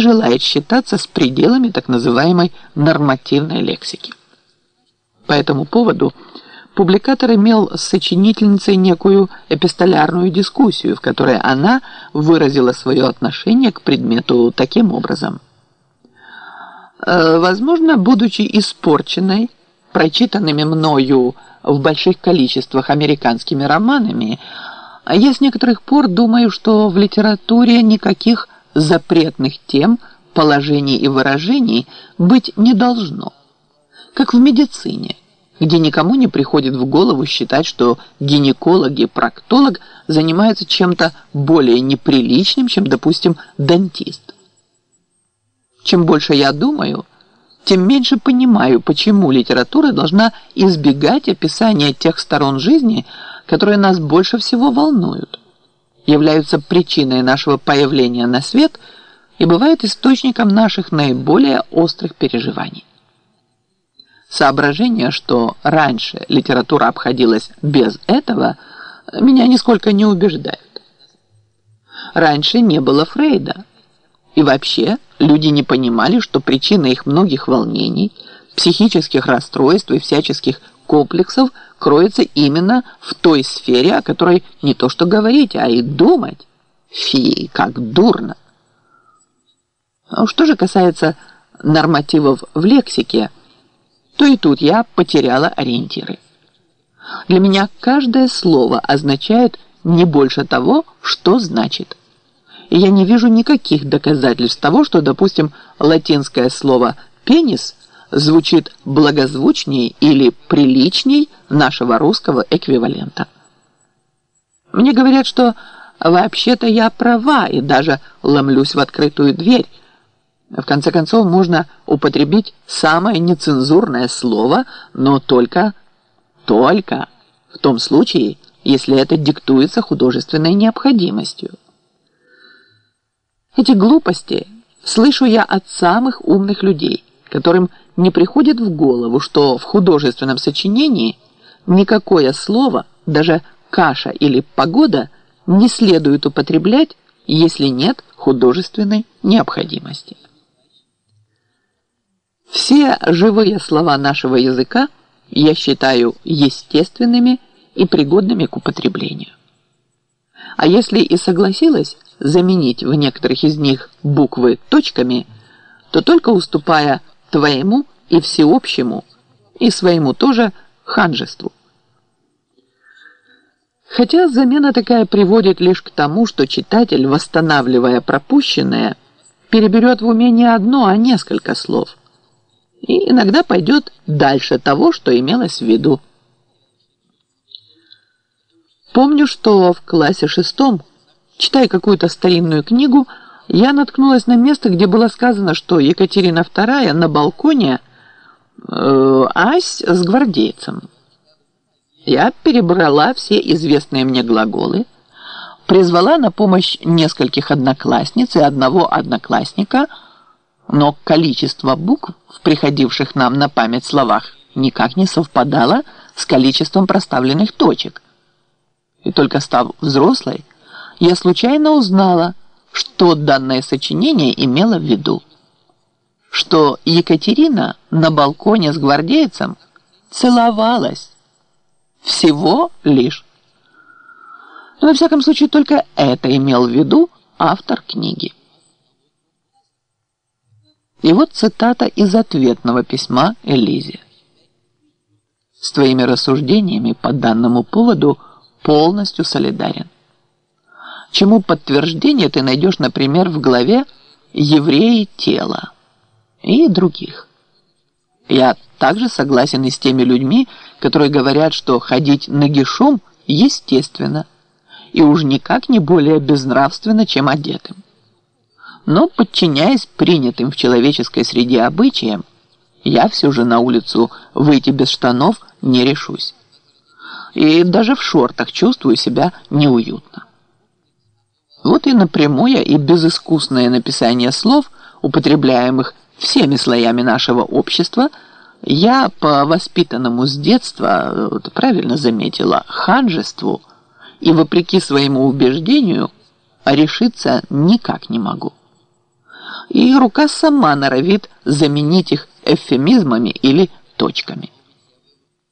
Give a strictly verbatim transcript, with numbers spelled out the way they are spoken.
желает считаться с пределами так называемой нормативной лексики. По этому поводу публикатор имел с сочинительницей некую эпистолярную дискуссию, в которой она выразила свое отношение к предмету таким образом. Возможно, будучи испорченной, прочитанными мною в больших количествах американскими романами, я с некоторых пор думаю, что в литературе никаких запретных тем, положений и выражений быть не должно. Как в медицине, где никому не приходит в голову считать, что гинеколог и проктолог занимаются чем-то более неприличным, чем, допустим, дантист. Чем больше я думаю, тем меньше понимаю, почему литература должна избегать описания тех сторон жизни, которые нас больше всего волнуют, являются причиной нашего появления на свет и бывают источником наших наиболее острых переживаний. Соображение, что раньше литература обходилась без этого, меня нисколько не убеждает. Раньше не было Фрейда. И вообще люди не понимали, что причина их многих волнений, психических расстройств и всяческих комплексов кроется именно в той сфере, о которой не то что говорить, а и думать. Фи, как дурно. А что же касается нормативов в лексике, то и тут я потеряла ориентиры. Для меня каждое слово означает не больше того, что значит. И я не вижу никаких доказательств того, что, допустим, латинское слово «пенис» звучит благозвучней или приличней нашего русского эквивалента. Мне говорят, что вообще-то я права и даже ломлюсь в открытую дверь. В конце концов, можно употребить самое нецензурное слово, но только, только в том случае, если это диктуется художественной необходимостью. Эти глупости слышу я от самых умных людей, которым не приходит в голову, что в художественном сочинении никакое слово, даже каша или погода, не следует употреблять, если нет художественной необходимости. Все живые слова нашего языка я считаю естественными и пригодными к употреблению. А если и согласилась заменить в некоторых из них буквы точками, то только уступая твоему и всеобщему, и своему тоже ханжеству. Хотя замена такая приводит лишь к тому, что читатель, восстанавливая пропущенное, переберет в уме не одно, а несколько слов. И иногда пойдет дальше того, что имелось в виду. Помню, что в классе шестом, читая какую-то старинную книгу, я наткнулась на место, где было сказано, что Екатерина вторая на балконе э, ась с гвардейцем. Я перебрала все известные мне глаголы, призвала на помощь нескольких одноклассниц и одного одноклассника, но количество букв в приходивших нам на память словах никак не совпадало с количеством проставленных точек. И только став взрослой, я случайно узнала, что данное сочинение имело в виду. Что Екатерина на балконе с гвардейцем целовалась. Всего лишь. Но, во всяком случае, только это имел в виду автор книги. И вот цитата из ответного письма Элизе. «С твоими рассуждениями по данному поводу полностью солидарен. Чему подтверждение ты найдешь, например, в главе «Евреи тела» и других. Я также согласен и с теми людьми, которые говорят, что ходить нагишом естественно и уж никак не более безнравственно, чем одетым. Но, подчиняясь принятым в человеческой среде обычаям, я все же на улицу выйти без штанов не решусь. И даже в шортах чувствую себя неуютно. Вот и напрямую и безыскусное написание слов, употребляемых всеми слоями нашего общества, я по воспитанному с детства, ты правильно заметила, ханжеству и вопреки своему убеждению решиться никак не могу. и рука сама норовит заменить их эвфемизмами или точками.